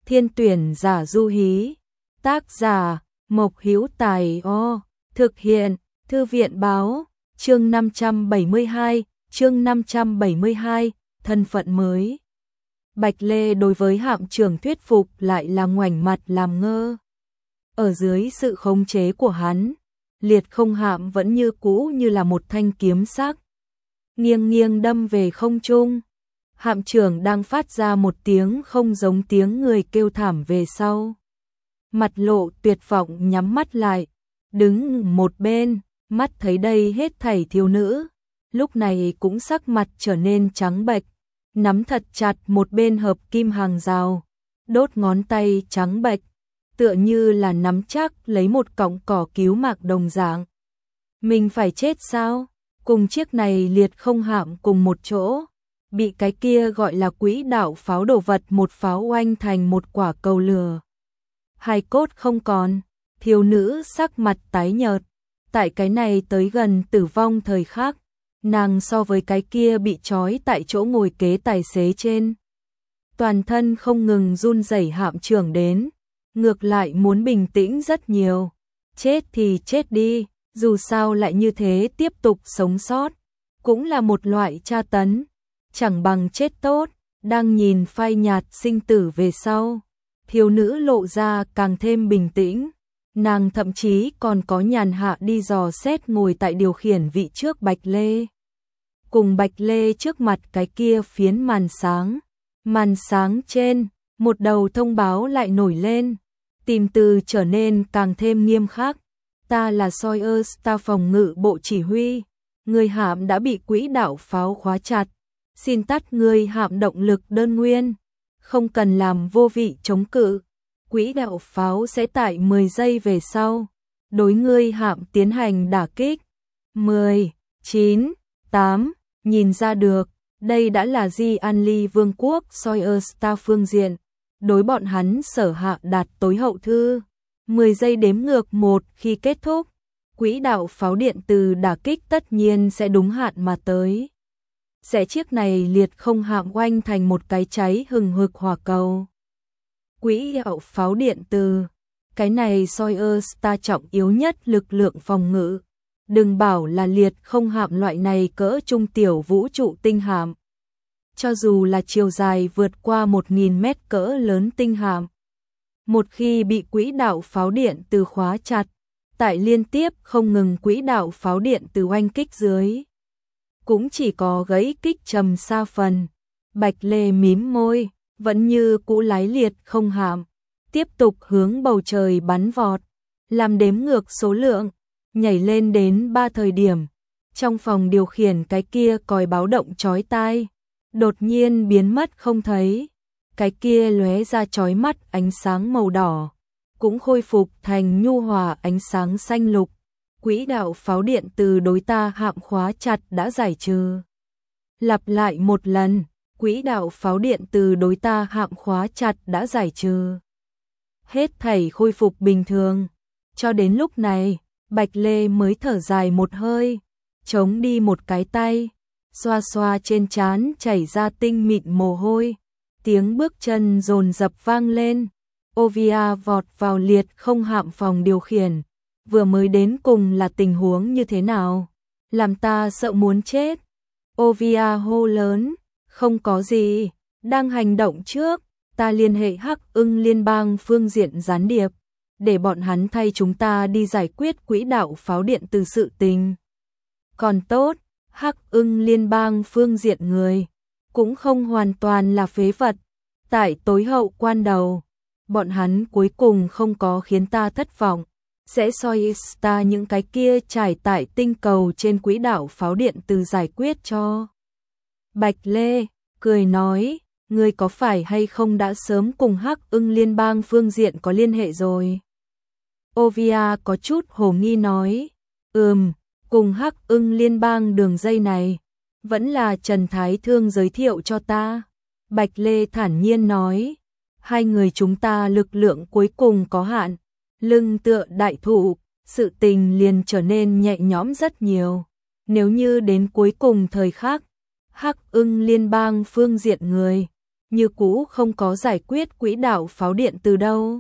Thiên tuyển giả du hí. Tác giả Mộc Hữu Tài. Thực hiện Thư viện báo. Chương 572, thân phận mới. Bạch Lê đối với Hạm Trưởng thuyết phục lại là ngoảnh mặt làm ngơ. Ở dưới sự khống chế của hắn, Liệt Không Hạm vẫn như cũ như là một thanh kiếm sắc, nghiêng nghiêng đâm về không trung. Hạm Trưởng đang phát ra một tiếng không giống tiếng người kêu thảm về sau. Mặt lộ tuyệt vọng nhắm mắt lại, đứng một bên, mắt thấy đây hết thảy thiếu nữ, lúc này cũng sắc mặt trở nên trắng bệch, nắm thật chặt một bên hợp kim hàng rào, đốt ngón tay trắng bệch, tựa như là nắm chắc lấy một cọng cỏ cứu mạng đồng dạng. Mình phải chết sao? Cùng chiếc này Liệt Không Hạm cùng một chỗ, bị cái kia gọi là quỹ đạo pháo đồ vật một pháo oanh thành một quả cầu lửa. Hài cốt không còn, thiếu nữ sắc mặt tái nhợt, tại cái này tới gần tử vong thời khắc, nàng so với cái kia bị trói tại chỗ ngồi kế tài xế trên, toàn thân không ngừng run rẩy Hạm Trưởng đến, ngược lại muốn bình tĩnh rất nhiều. Chết thì chết đi, dù sao lại như thế tiếp tục sống sót, cũng là một loại tra tấn, chẳng bằng chết tốt. Đang nhìn phai nhạt sinh tử về sau, thiếu nữ lộ ra càng thêm bình tĩnh, nàng thậm chí còn có nhàn hạ đi dò xét ngồi tại điều khiển vị trước Bạch Lê. Cùng Bạch Lê trước mặt cái kia phiến màn sáng trên, một đầu thông báo lại nổi lên, tìm từ trở nên càng thêm nghiêm khắc. Ta là Sawyer Star phòng ngự bộ chỉ huy, người hạm đã bị quỹ đạo pháo khóa chặt, xin tắt người hạm động lực đơn nguyên, không cần làm vô vị chống cự. Quỹ đạo pháo sẽ tại 10 giây về sau đối ngươi hạm tiến hành đả kích. 10, 9, 8, nhìn ra được, đây đã là Di An Ly Vương quốc Sawyer Star phương diện, đối bọn hắn sở hạ đạt tối hậu thư. 10 giây đếm ngược 1 khi kết thúc, quỹ đạo pháo điện từ đả kích tất nhiên sẽ đúng hạn mà tới. Sẽ chiếc này Liệt Không Hạm oanh thành một cái cháy hừng hực hỏa cầu. Quỹ đạo pháo điện từ, cái này Sawyer Star trọng yếu nhất lực lượng phòng ngự. Đừng bảo là Liệt Không Hạm loại này cỡ trung tiểu vũ trụ tinh hạm. Cho dù là chiều dài vượt qua 1000 mét cỡ lớn tinh hạm, một khi bị quỹ đạo pháo điện từ khóa chặt, tại liên tiếp không ngừng quỹ đạo pháo điện từ oanh kích dưới, cũng chỉ có gãy kích trầm xa phần. Bạch Lê mím môi, vẫn như cũ lái Liệt Không Hạm, tiếp tục hướng bầu trời bắn vọt, làm đếm ngược số lượng, nhảy lên đến 3 thời điểm. Trong phòng điều khiển cái kia còi báo động chói tai, đột nhiên biến mất không thấy. Cái kia lóe ra chói mắt ánh sáng màu đỏ, cũng khôi phục thành nhu hòa ánh sáng xanh lục. Quỹ đạo pháo điện từ đối ta hạm khóa chặt đã giải trừ. Lặp lại một lần, quỹ đạo pháo điện từ đối ta hạm khóa chặt đã giải trừ. Hết thảy khôi phục bình thường. Cho đến lúc này, Bạch Lê mới thở dài một hơi, chống đi một cái tay, xoa xoa trên trán chảy ra tinh mịn mồ hôi. Tiếng bước chân dồn dập vang lên. Ovia vọt vào Liệt Không Hạm phòng điều khiển. Vừa mới đến cùng là tình huống như thế nào? Làm ta sợ muốn chết. Ovia hô lớn. Không có gì, đang hành động trước. Ta liên hệ Hắc Ưng liên bang phương diện gián điệp, để bọn hắn thay chúng ta đi giải quyết quỹ đạo pháo điện từ sự tình. Còn tốt, Hắc Ưng liên bang phương diện người cũng không hoàn toàn là phế vật. Tại tối hậu quan đầu, bọn hắn cuối cùng không có khiến ta thất vọng, sẽ soi ta những cái kia trải tại tinh cầu trên quỹ đạo pháo điện từ giải quyết cho. Bạch Lê cười nói, ngươi có phải hay không đã sớm cùng Hắc Ưng liên bang phương diện có liên hệ rồi? Ovia có chút hồ nghi nói, cùng Hắc Ưng liên bang đường dây này, vẫn là Trần Thái Thương giới thiệu cho ta. Bạch Lê thản nhiên nói, hai người chúng ta lực lượng cuối cùng có hạn, lưng tựa đại thụ, sự tình liền trở nên nhẹ nhõm rất nhiều. Nếu như đến cuối cùng thời khắc, Hắc Ưng liên bang phương diện người như cũ không có giải quyết quỹ đạo pháo điện từ đâu.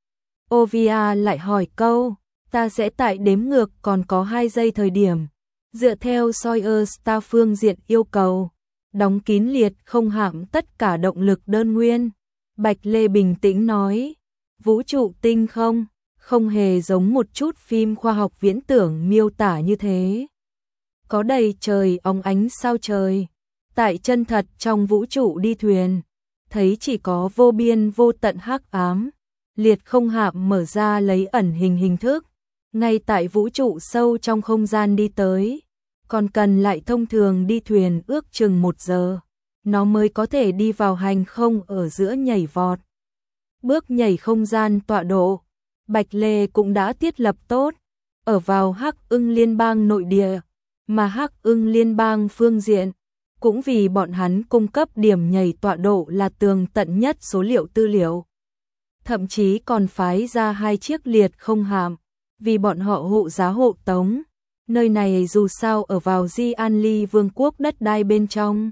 Ovia lại hỏi câu, ta sẽ tại đếm ngược còn có 2 giây thời điểm. Dựa theo Sawyer Star phương diện yêu cầu, đóng kín liệt không hạm tất cả động lực đơn nguyên. Bạch Lê bình tĩnh nói, vũ trụ tinh không hề giống một chút phim khoa học viễn tưởng miêu tả như thế. Có đầy trời óng ánh sao trời, tại chân thật trong vũ trụ đi thuyền, thấy chỉ có vô biên vô tận hắc ám. Liệt không hạm mở ra lấy ẩn hình thức, ngay tại vũ trụ sâu trong không gian đi tới, còn cần lại thông thường đi thuyền ước chừng 1 giờ, nó mới có thể đi vào hành không ở giữa nhảy vọt. Bước nhảy không gian tọa độ, Bạch Lê cũng đã thiết lập tốt, ở vào Hắc Ưng Liên bang nội địa, mà Hắc Ưng Liên bang phương diện, cũng vì bọn hắn cung cấp điểm nhảy tọa độ là tường tận nhất số liệu tư liệu. Thậm chí còn phái ra 2 chiếc liệt không hạm, vì bọn họ hộ giá hộ tống. Nơi này dù sao ở vào Di An Ly vương quốc đất đai bên trong.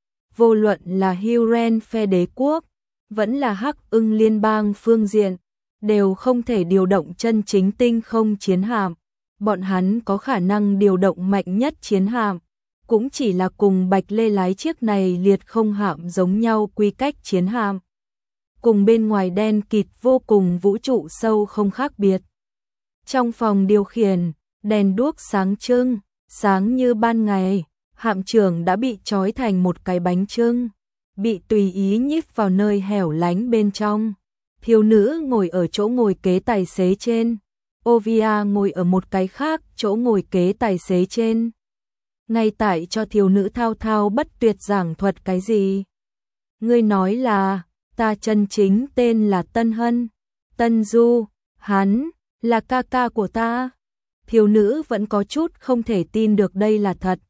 Vô luận là Huron phe đế quốc, vẫn là Hắc Ưng Liên bang phương diện, đều không thể điều động chân chính tinh không chiến hạm. Bọn hắn có khả năng điều động mạnh nhất chiến hạm, cũng chỉ là cùng Bạch Lê lái chiếc này liệt không hạm giống nhau quy cách chiến hạm. Cùng bên ngoài đen kịt vô cùng vũ trụ sâu không khác biệt. Trong phòng điều khiển, đèn đuốc sáng trưng, sáng như ban ngày, hạm trưởng đã bị trói thành một cái bánh chưng, bị tùy ý nhích vào nơi hẻo lánh bên trong. Thiếu nữ ngồi ở chỗ ngồi kế tài xế trên, Ovia ngồi ở một cái khác chỗ ngồi kế tài xế trên. Ngay tại cho thiếu nữ thao thao bất tuyệt giảng thuật cái gì. Ngươi nói là, ta chân chính tên là Tân Hân, Tân Du, hắn là ca ca của ta. Thiếu nữ vẫn có chút không thể tin được đây là thật.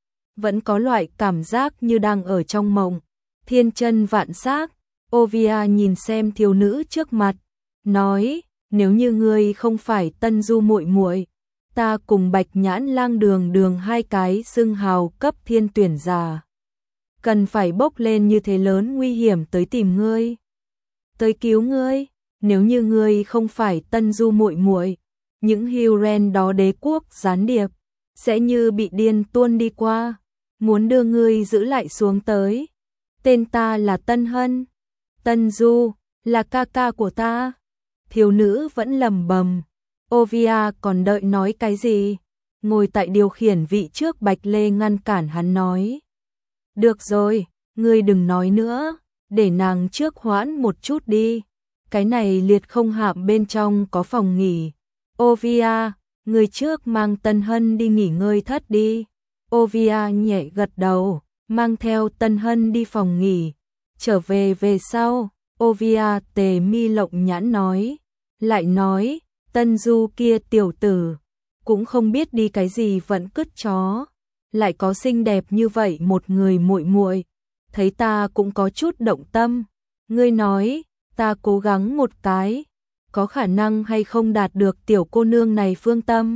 Vẫn có loại cảm giác như đang ở trong mộng, thiên chân vạn xác. Ovia nhìn xem thiếu nữ trước mặt, nói, nếu như ngươi không phải Tân Du muội muội, ta cùng Bạch Nhãn Lang đường 2 cái xưng hào cấp thiên tuyển giả, cần phải bốc lên như thế lớn nguy hiểm tới tìm ngươi, tới cứu ngươi. Nếu như ngươi không phải Tân Du muội muội, những Huron đó đế quốc gián điệp sẽ như bị điên tuôn đi qua, muốn đưa ngươi giữ lại xuống tới. Tên ta là Tân Hân, Tân Du là ca ca của ta. Thiếu nữ vẫn lẩm bẩm. Ovia còn đợi nói cái gì, ngồi tại điều khiển vị trước Bạch Lê ngăn cản hắn nói, được rồi, ngươi đừng nói nữa, để nàng trước hoãn một chút đi. Cái này liệt không hạm bên trong có phòng nghỉ. Ovia, người trước mang Tân Hân đi nghỉ ngơi thất đi. Ovia nhẹ gật đầu, mang theo Tân Hân đi phòng nghỉ. Trở về sau, Ovia tề mi lộng nhãn nói, lại nói, Tân Du kia tiểu tử, cũng không biết đi cái gì vẫn cứt chó, lại có xinh đẹp như vậy một người muội muội, thấy ta cũng có chút động tâm. Ngươi nói, ta cố gắng một cái, có khả năng hay không đạt được tiểu cô nương này phương tâm.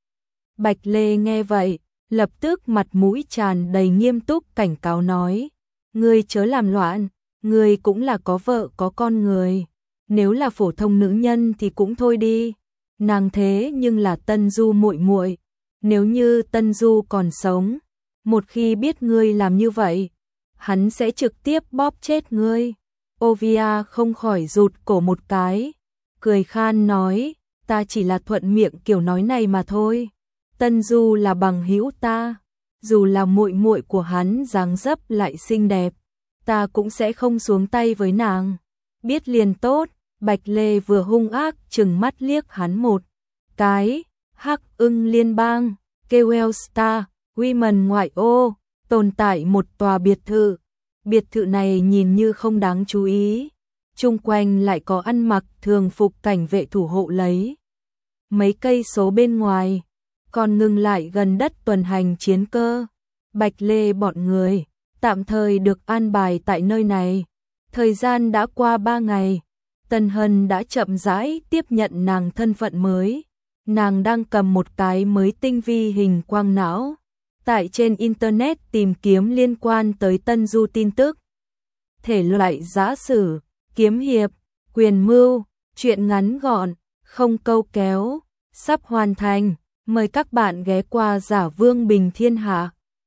Bạch Lê nghe vậy, lập tức mặt mũi tràn đầy nghiêm túc cảnh cáo nói, ngươi chớ làm loạn, ngươi cũng là có vợ có con người, nếu là phổ thông nữ nhân thì cũng thôi đi, nàng thế nhưng là Tân Du muội muội, nếu như Tân Du còn sống, một khi biết ngươi làm như vậy, hắn sẽ trực tiếp bóp chết ngươi. Ovia không khỏi rụt cổ một cái, cười khan nói, ta chỉ là thuận miệng kiểu nói này mà thôi. Tân Du là bằng hữu ta, dù là muội muội của hắn dáng dấp lại xinh đẹp, ta cũng sẽ không xuống tay với nàng. Biết liền tốt. Bạch Lê vừa hung ác trừng mắt liếc hắn một cái. Hắc Ưng Liên bang, Kewell Star, Women ngoại ô, tồn tại một tòa biệt thự. Biệt thự này nhìn như không đáng chú ý, chung quanh lại có ăn mặc thường phục cảnh vệ thủ hộ lấy. Mấy cây số bên ngoài, còn ngừng lại gần đất tuần hành chiến cơ. Bạch Lê bọn người tạm thời được an bài tại nơi này. Thời gian đã qua 3 ngày, Tân Hân đã chậm rãi tiếp nhận nàng thân phận mới. Nàng đang cầm một cái mới tinh vi hình quang não, tại trên Internet tìm kiếm liên quan tới Tân Du tin tức. thể loại giã sử, kiếm hiệp, quyền mưu, truyện ngắn gọn, không câu kéo, sắp hoàn thành. Mời các bạn ghé qua Giả Vương Bình Thiên Hạ.